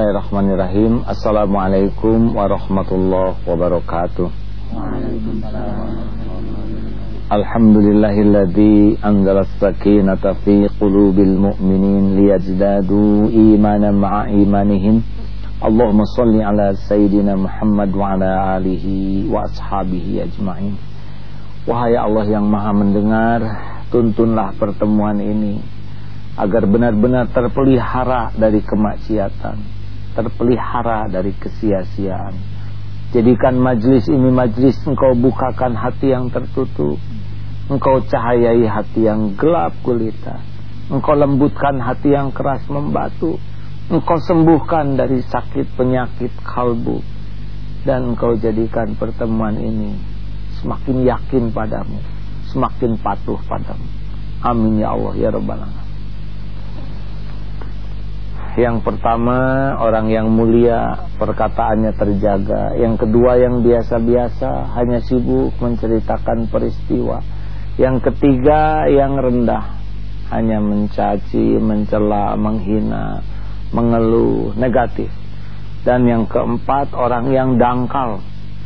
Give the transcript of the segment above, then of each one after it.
Bismillahirrahmanirrahim. Assalamualaikum warahmatullahi wabarakatuh. Alhamdulillahilladzi anzalas sakinata fi qulubil mu'minin liyazdadu imanan ma'a imanihim. Allahumma shalli ala sayyidina Muhammad wa ala alihi wa ashabihi ajma'in. Wahai Allah yang Maha mendengar, tuntunlah pertemuan ini agar benar-benar terpelihara dari kemaksiatan, terpelihara dari kesia-siaan. Jadikan majlis ini majlis Engkau bukakan hati yang tertutup, Engkau cahayai hati yang gelap gulita, Engkau lembutkan hati yang keras membatu, Engkau sembuhkan dari sakit penyakit kalbu, dan Engkau jadikan pertemuan ini semakin yakin padamu, semakin patuh padamu. Amin ya Allah ya Rabbal Alamin. Yang pertama, orang yang mulia perkataannya terjaga. Yang kedua, yang biasa-biasa hanya sibuk menceritakan peristiwa. Yang ketiga, yang rendah hanya mencaci, mencela, menghina, mengeluh, negatif. Dan yang keempat, orang yang dangkal.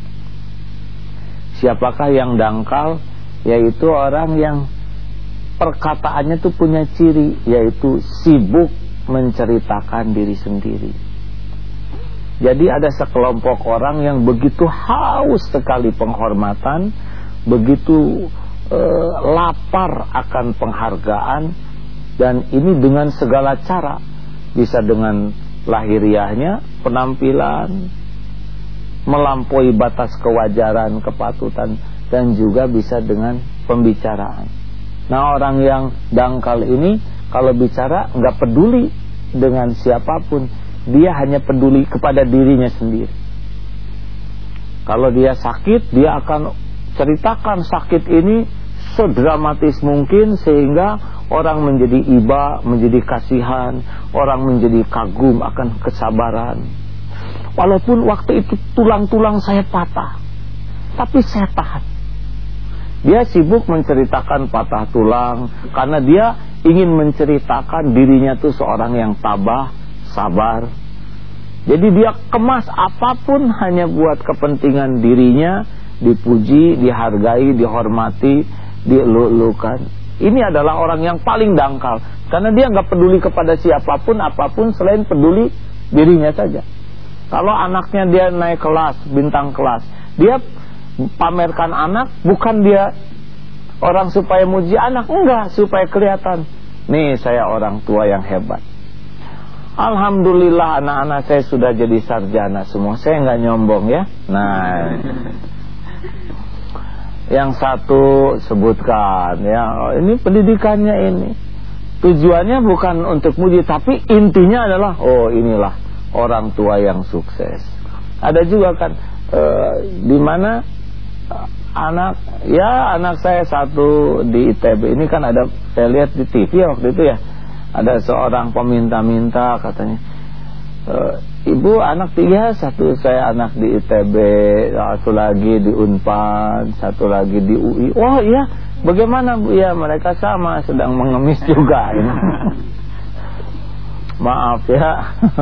Siapakah yang dangkal? Yaitu orang yang perkataannya itu punya ciri, yaitu sibuk menceritakan diri sendiri. Jadi ada sekelompok orang yang begitu haus sekali penghormatan, begitu lapar akan penghargaan, dan ini dengan segala cara. Bisa dengan lahiriahnya, penampilan, melampaui batas kewajaran, kepatutan, dan juga bisa dengan pembicaraan. Nah, orang yang dangkal ini kalau bicara nggak peduli dengan siapapun, dia hanya peduli kepada dirinya sendiri. Kalau dia sakit, dia akan ceritakan sakit ini sedramatis mungkin sehingga orang menjadi iba, menjadi kasihan, orang menjadi kagum akan kesabaran. Walaupun waktu itu tulang-tulang saya patah, tapi saya tahan. Dia sibuk menceritakan patah tulang karena dia ingin menceritakan dirinya tuh seorang yang tabah, sabar. Jadi dia kemas apapun hanya buat kepentingan dirinya, dipuji, dihargai, dihormati, dielulukan. Ini adalah orang yang paling dangkal karena dia nggak peduli kepada siapapun apapun selain peduli dirinya saja. Kalau anaknya dia naik kelas, bintang kelas, dia pamerkan anak, bukan dia orang supaya muji anak, enggak, supaya kelihatan, nih saya orang tua yang hebat. Alhamdulillah anak-anak saya sudah jadi sarjana semua, saya enggak nyombong ya. Nah, yang satu sebutkan ya, ini pendidikannya ini tujuannya bukan untuk muji, tapi intinya adalah oh inilah orang tua yang sukses. Ada juga kan di mana anak saya satu di ITB ini kan ada, saya lihat di TV waktu itu ya, ada seorang peminta-minta katanya, ibu anak 3, satu saya anak di ITB, satu lagi di Unpad, satu lagi di UI. Oh iya, bagaimana bu? Ya mereka sama, sedang mengemis juga ini. Maaf ya.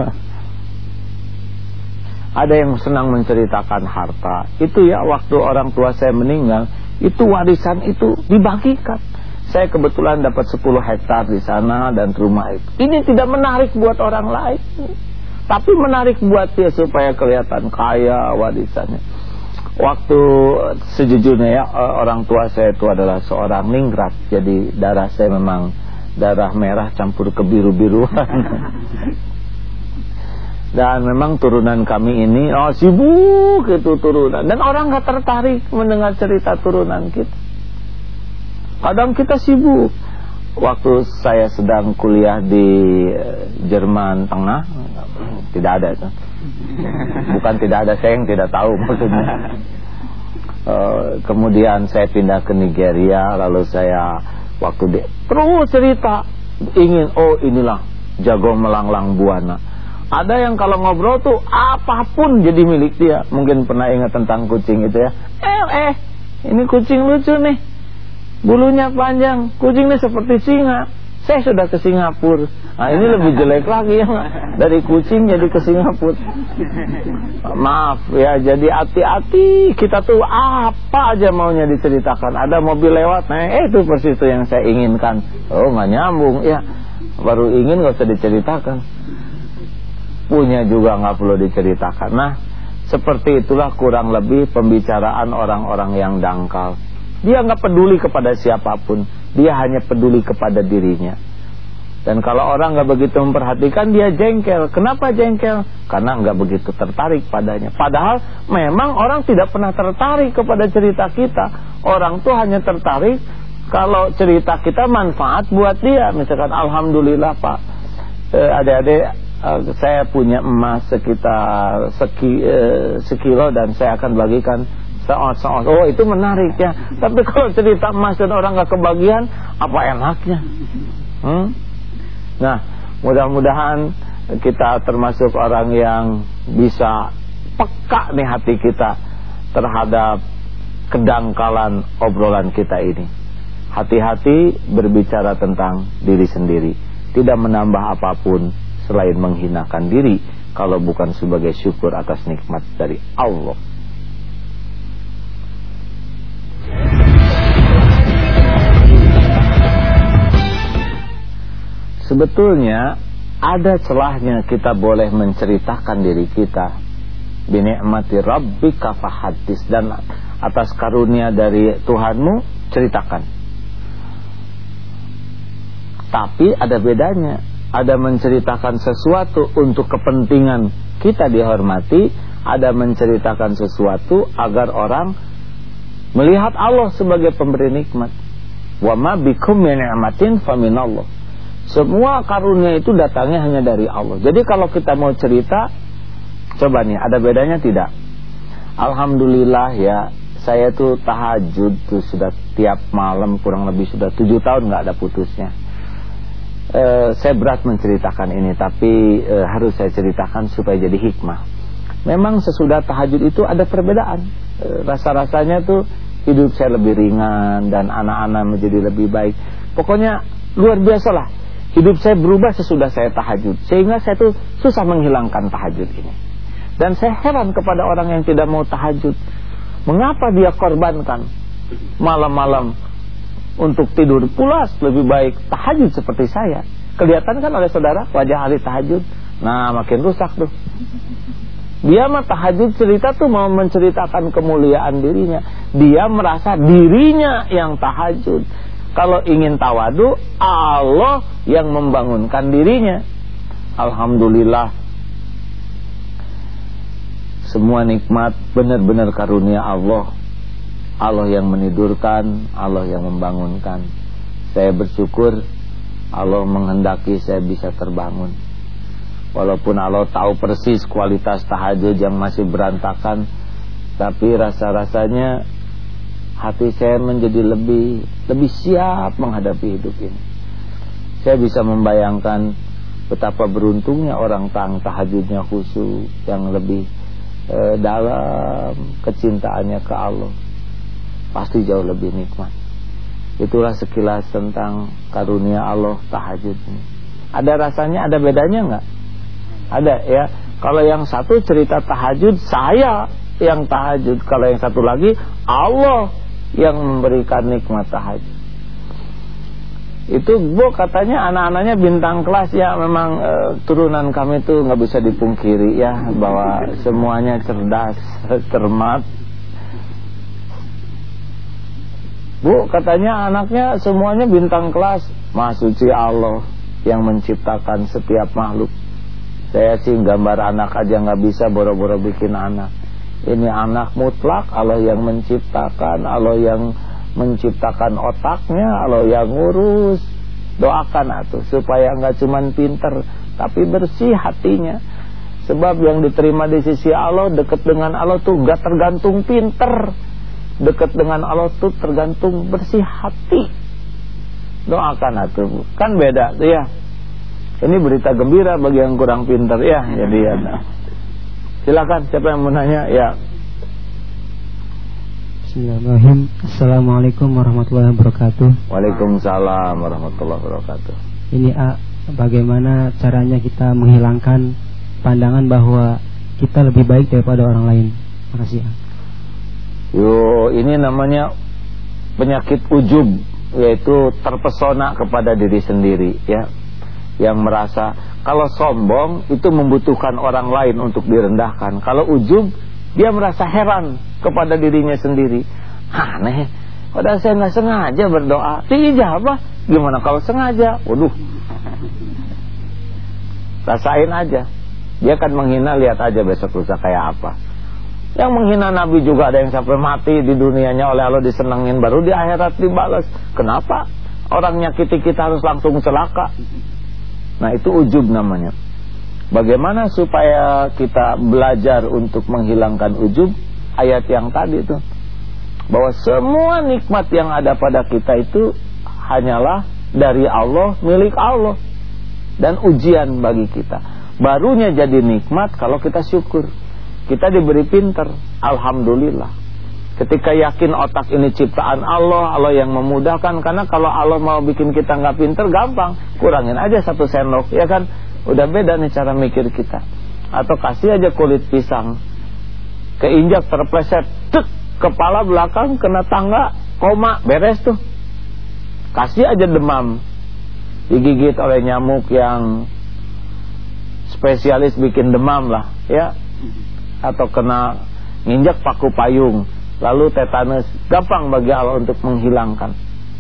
Ada yang senang menceritakan harta. Itu ya, waktu orang tua saya meninggal, itu warisan itu dibagikan. Saya kebetulan dapat 10 hektar di sana dan rumah itu. Ini tidak menarik buat orang lain, tapi menarik buat dia supaya kelihatan kaya warisannya. Waktu sejujurnya ya, orang tua saya itu adalah seorang ningrat. Jadi darah saya memang darah merah campur kebiru-biruan. Dan memang turunan kami ini sibuk itu turunan, dan orang gak tertarik mendengar cerita turunan kita. Kadang kita sibuk. Waktu saya sedang kuliah di Jerman Tengah, tidak ada itu. Bukan tidak ada, saya yang tidak tahu maksudnya. Kemudian saya pindah ke Nigeria, lalu saya waktu terus cerita ingin, oh inilah jago melanglang buana. Ada yang kalau ngobrol tuh apapun jadi milik dia. Mungkin pernah ingat tentang kucing itu ya. Ini kucing lucu nih, bulunya panjang, kucing ini seperti singa. saya sudah ke Singapura. Nah ini lebih jelek lagi ya, dari kucing jadi ke Singapura. Maaf ya, jadi hati-hati, kita tuh apa aja maunya diceritakan. Ada mobil lewat, nah itu persis itu yang saya inginkan. Oh nggak nyambung ya, baru ingin nggak usah diceritakan, punya juga nggak perlu diceritakan. Nah seperti itulah kurang lebih pembicaraan orang-orang yang dangkal. Dia nggak peduli kepada siapapun, dia hanya peduli kepada dirinya. Dan kalau orang nggak begitu memperhatikan, dia jengkel. Kenapa jengkel? Karena nggak begitu tertarik padanya. Padahal memang orang tidak pernah tertarik kepada cerita kita. Orang tuh hanya tertarik kalau cerita kita manfaat buat dia. Misalkan alhamdulillah Pak, adik-adik, saya punya emas sekitar sekilo dan saya akan bagikan seos. Oh itu menarik ya. Tapi kalau cerita emas dan orang gak kebagian, apa enaknya? Nah mudah-mudahan kita termasuk orang yang bisa peka nih hati kita terhadap kedangkalan obrolan kita ini. Hati-hati berbicara tentang diri sendiri, tidak menambah apapun selain menghinakan diri kalau bukan sebagai syukur atas nikmat dari Allah. Sebetulnya ada celahnya kita boleh menceritakan diri kita. Binikmati rabbika fahaddits, dan atas karunia dari Tuhanmu ceritakan. Tapi ada bedanya. Ada menceritakan sesuatu untuk kepentingan kita dihormati, ada menceritakan sesuatu agar orang melihat Allah sebagai pemberi nikmat. Wa ma bikum min ni'matin faminallah. Semua karunia itu datangnya hanya dari Allah. Jadi kalau kita mau cerita, coba nih, ada bedanya tidak? Alhamdulillah ya, saya tuh tahajud tuh sudah tiap malam kurang lebih sudah 7 tahun nggak ada putusnya. Saya berat menceritakan ini, tapi harus saya ceritakan supaya jadi hikmah. Memang sesudah tahajud itu ada perbedaan. Rasa-rasanya tuh hidup saya lebih ringan dan anak-anak menjadi lebih baik. Pokoknya luar biasa lah. Hidup saya berubah sesudah saya tahajud, sehingga saya tuh susah menghilangkan tahajud ini. Dan saya heran kepada orang yang tidak mau tahajud. Mengapa dia korbankan malam-malam untuk tidur pulas, lebih baik tahajud seperti saya. Kelihatan kan oleh saudara wajah hari tahajud. Nah makin rusak tuh. Dia mah tahajud cerita tuh mau menceritakan kemuliaan dirinya. Dia merasa dirinya yang tahajud. Kalau ingin tawadu, Allah yang membangunkan dirinya. Alhamdulillah, semua nikmat benar-benar karunia Allah. Allah yang menidurkan, Allah yang membangunkan. Saya bersyukur Allah menghendaki saya bisa terbangun. Walaupun Allah tahu persis kualitas tahajud yang masih berantakan, tapi rasa-rasanya hati saya menjadi lebih siap menghadapi hidup ini. Saya bisa membayangkan betapa beruntungnya orang tahajudnya khusyuk, yang lebih dalam kecintaannya ke Allah. Pasti jauh lebih nikmat. Itulah sekilas tentang karunia Allah tahajud ini. Ada rasanya, ada bedanya enggak? Ada ya. Kalau yang satu cerita tahajud, saya yang tahajud. Kalau yang satu lagi, Allah yang memberikan nikmat tahajud. Itu Bu katanya anak-anaknya bintang kelas ya. Memang turunan kami itu nggak bisa dipungkiri ya, bahwa semuanya cerdas, cermat. Bu katanya anaknya semuanya bintang kelas. Maha suci Allah yang menciptakan setiap makhluk. Saya sih gambar anak aja nggak bisa, boro-boro bikin anak. Ini anak mutlak, Allah yang menciptakan, Allah yang menciptakan otaknya, Allah yang ngurus. Doakan atuh supaya nggak cuman pinter, tapi bersih hatinya. Sebab yang diterima di sisi Allah, dekat dengan Allah tuh nggak tergantung pinter. Dekat dengan Allah tuh tergantung bersih hati. Doakan atuh, kan beda tuh ya. Ini berita gembira bagi yang kurang pintar ya. Jadi ya. Silakan siapa yang mau nanya ya. Bismillahirrahmanirrahim. Assalamualaikum warahmatullahi wabarakatuh. Waalaikumsalam warahmatullahi wabarakatuh. Ini bagaimana caranya kita menghilangkan pandangan bahwa kita lebih baik daripada orang lain? Makasih. Ini namanya penyakit ujub, yaitu terpesona kepada diri sendiri, ya. Yang merasa kalau sombong itu membutuhkan orang lain untuk direndahkan. Kalau ujub, dia merasa heran kepada dirinya sendiri. Aneh, padahal saya nggak sengaja berdoa, dijabah. Gimana kalau sengaja? Waduh, rasain aja. Dia akan menghina, lihat aja besok lusa kayak apa. Yang menghina Nabi juga ada yang sampai mati di dunianya oleh Allah disenengin, baru di akhirat dibalas. Kenapa? Orang nyakiti kita harus langsung celaka. Nah, itu ujub namanya. Bagaimana supaya kita belajar untuk menghilangkan ujub? Ayat yang tadi itu, bahwa semua nikmat yang ada pada kita itu hanyalah dari Allah, milik Allah, dan ujian bagi kita. Barunya jadi nikmat kalau kita syukur. Kita diberi pinter, alhamdulillah. Ketika yakin otak ini ciptaan Allah, Allah yang memudahkan. Karena kalau Allah mau bikin kita nggak pinter, gampang, kurangin aja 1 sendok, ya kan? Udah beda nih cara mikir kita. Atau kasih aja kulit pisang, keinjak terpleset, tek, kepala belakang kena tangga, koma, beres tuh. Kasih aja demam, digigit oleh nyamuk yang spesialis bikin demam lah, ya. Atau kena nginjak paku payung, lalu tetanus, gampang bagi Allah untuk menghilangkan.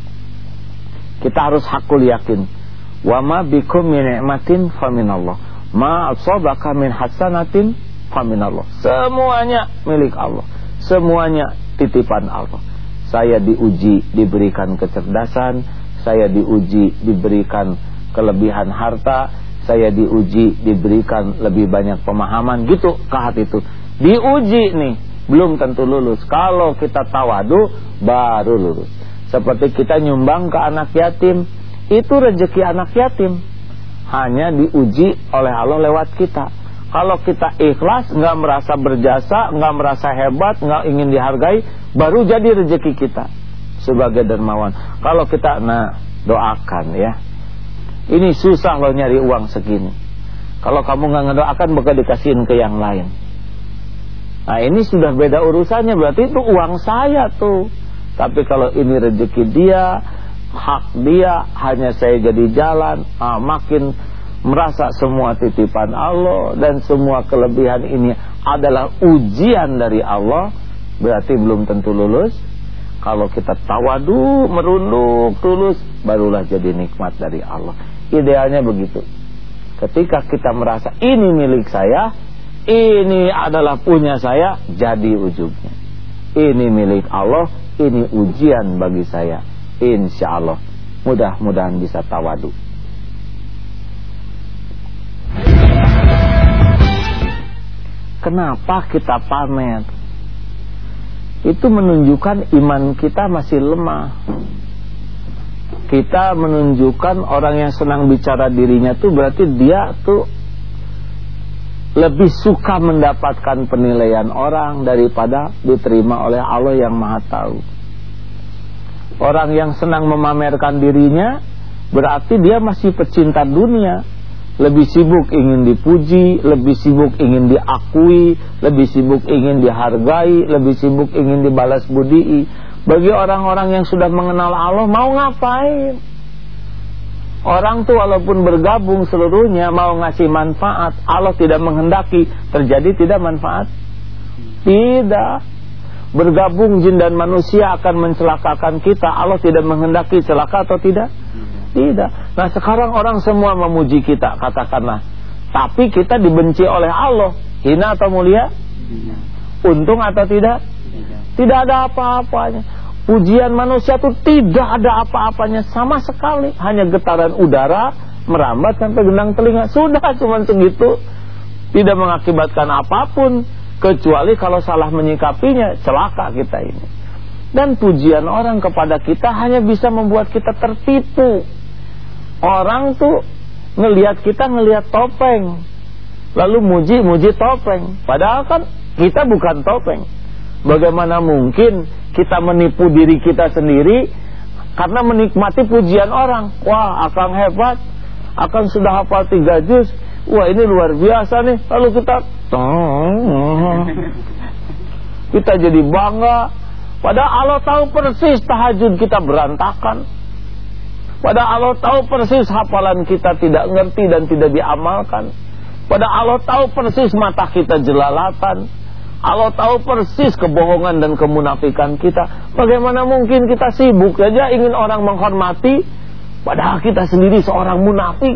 Kita harus hakul yakin, wa ma bikum min ni'matin faminallah, ma asabaka min hasanatin faminallah. Semuanya milik Allah, semuanya titipan Allah. Saya diuji, diberikan kecerdasan, saya diuji, diberikan kelebihan harta, saya diuji, diberikan lebih banyak pemahaman, gitu ke hati itu. Diuji nih, belum tentu lulus. Kalau kita tawadu, baru lulus. Seperti kita nyumbang ke anak yatim, itu rezeki anak yatim, hanya diuji oleh Allah lewat kita. Kalau kita ikhlas, nggak merasa berjasa, nggak merasa hebat, nggak ingin dihargai, baru jadi rezeki kita sebagai dermawan. Kalau kita, doakan ya. Ini susah loh nyari uang segini. Kalau kamu nggak ngedoakan, bakal dikasihin ke yang lain. Nah, ini sudah beda urusannya, berarti itu uang saya tuh. Tapi kalau ini rezeki dia, hak dia, hanya saya jadi jalan, makin merasa semua titipan Allah dan semua kelebihan ini adalah ujian dari Allah, berarti belum tentu lulus. Kalau kita tawadu, merunduk, tulus, barulah jadi nikmat dari Allah. Idealnya begitu. Ketika kita merasa ini milik saya, ini adalah punya saya, jadi ujubnya. Ini milik Allah, ini ujian bagi saya. Insya Allah, mudah-mudahan bisa tawadu. Kenapa kita pamer? Itu menunjukkan iman kita masih lemah. Kita menunjukkan orang yang senang bicara dirinya tuh berarti dia tuh lebih suka mendapatkan penilaian orang daripada diterima oleh Allah yang Maha Tahu. Orang yang senang memamerkan dirinya berarti dia masih pecinta dunia, lebih sibuk ingin dipuji, lebih sibuk ingin diakui, lebih sibuk ingin dihargai, lebih sibuk ingin dibalas budii. Bagi orang-orang yang sudah mengenal Allah, mau ngapain? Orang tuh walaupun bergabung seluruhnya mau ngasih manfaat, Allah tidak menghendaki terjadi tidak manfaat. Tidak. Bergabung jin dan manusia akan mencelakakan kita, Allah tidak menghendaki celaka atau tidak? Tidak. Nah, sekarang orang semua memuji kita, katakanlah, tapi kita dibenci oleh Allah, hina atau mulia? Untung atau tidak? Tidak ada apa-apanya. Pujian manusia itu tidak ada apa-apanya sama sekali, hanya getaran udara merambat sampai gendang telinga, sudah cuma segitu. Tidak mengakibatkan apapun, kecuali kalau salah menyikapinya, celaka kita ini. Dan pujian orang kepada kita hanya bisa membuat kita tertipu. Orang tuh ngelihat kita ngelihat topeng, lalu muji topeng, padahal kan kita bukan topeng. Bagaimana mungkin kita menipu diri kita sendiri karena menikmati pujian orang. Wah, akang hebat, akang sudah hafal 3 juz. Wah, ini luar biasa nih. Lalu kita jadi bangga. Padahal Allah tahu persis tahajud kita berantakan. Padahal Allah tahu persis hafalan kita tidak ngerti dan tidak diamalkan. Padahal Allah tahu persis mata kita jelalatan. Allah tahu persis kebohongan dan kemunafikan kita. Bagaimana mungkin kita sibuk saja ingin orang menghormati, padahal kita sendiri seorang munafik.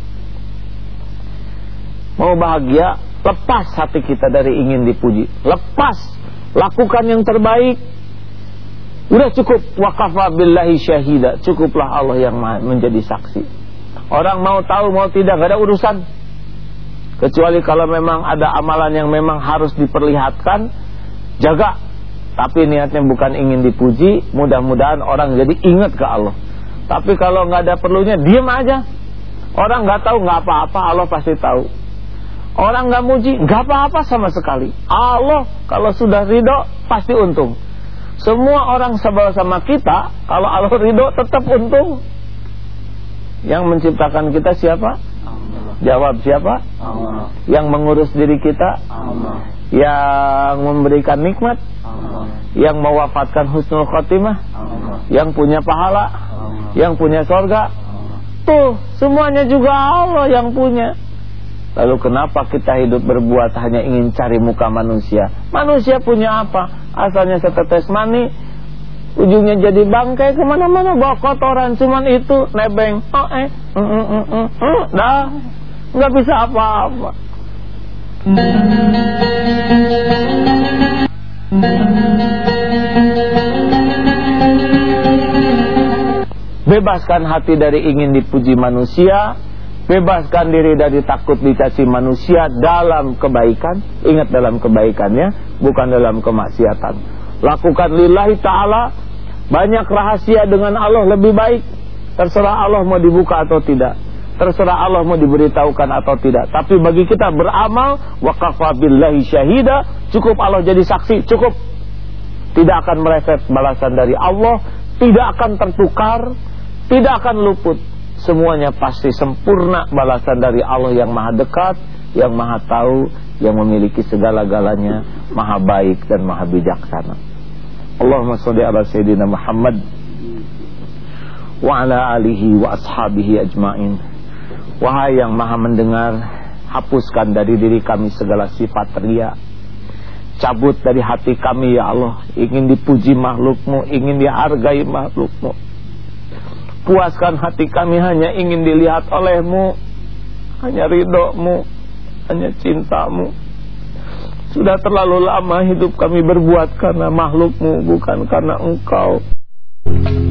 Mau bahagia, lepas hati kita dari ingin dipuji. Lepas, lakukan yang terbaik. Udah cukup, waqafa billahi syahida. Cukuplah Allah yang menjadi saksi. Orang mau tahu mau tidak, gak ada urusan. Kecuali kalau memang ada amalan yang memang harus diperlihatkan, jaga. Tapi niatnya bukan ingin dipuji, mudah-mudahan orang jadi ingat ke Allah. Tapi kalau gak ada perlunya, diam aja. Orang gak tahu gak apa-apa, Allah pasti tahu. Orang gak muji, gak apa-apa sama sekali. Allah kalau sudah ridho, pasti untung. Semua orang sebel sama kita, kalau Allah ridho tetap untung. Yang menciptakan kita siapa? Allah. Jawab siapa? Allah. Yang mengurus diri kita? Allah. Yang memberikan nikmat? Allah. Yang mewafatkan husnul khotimah? Allah. Yang punya pahala? Allah. Yang punya sorga? Allah. Tuh, semuanya juga Allah yang punya. Lalu kenapa kita hidup berbuat hanya ingin cari muka manusia? Manusia punya apa? Asalnya setetes mani, ujungnya jadi bangkai, kemana-mana bawa kotoran, cuman itu nebeng. Dah, nggak bisa apa-apa. Bebaskan hati dari ingin dipuji manusia. Bebaskan diri dari takut dicaci manusia dalam kebaikan. Ingat, dalam kebaikannya, bukan dalam kemaksiatan. Lakukan lillahi ta'ala. Banyak rahasia dengan Allah lebih baik. Terserah Allah mau dibuka atau tidak. Terserah Allah mau diberitahukan atau tidak. Tapi bagi kita beramal, waqafa billahi syahida. Cukup Allah jadi saksi, cukup. Tidak akan meleset balasan dari Allah. Tidak akan tertukar. Tidak akan luput. Semuanya pasti sempurna balasan dari Allah yang maha dekat, yang maha tahu, yang memiliki segala-galanya, maha baik dan maha bijaksana. Allahumma sholli ala sayyidina Muhammad wa ala alihi wa ashabihi ajma'in. Wahai yang maha mendengar, hapuskan dari diri kami segala sifat riya. Cabut dari hati kami ya Allah, ingin dipuji makhluk-Mu, ingin dihargai makhluk-Mu. Puaskan hati kami hanya ingin dilihat oleh-Mu, hanya ridho-Mu, hanya cinta-Mu. Sudah terlalu lama hidup kami berbuat karena makhluk-Mu, bukan karena Engkau.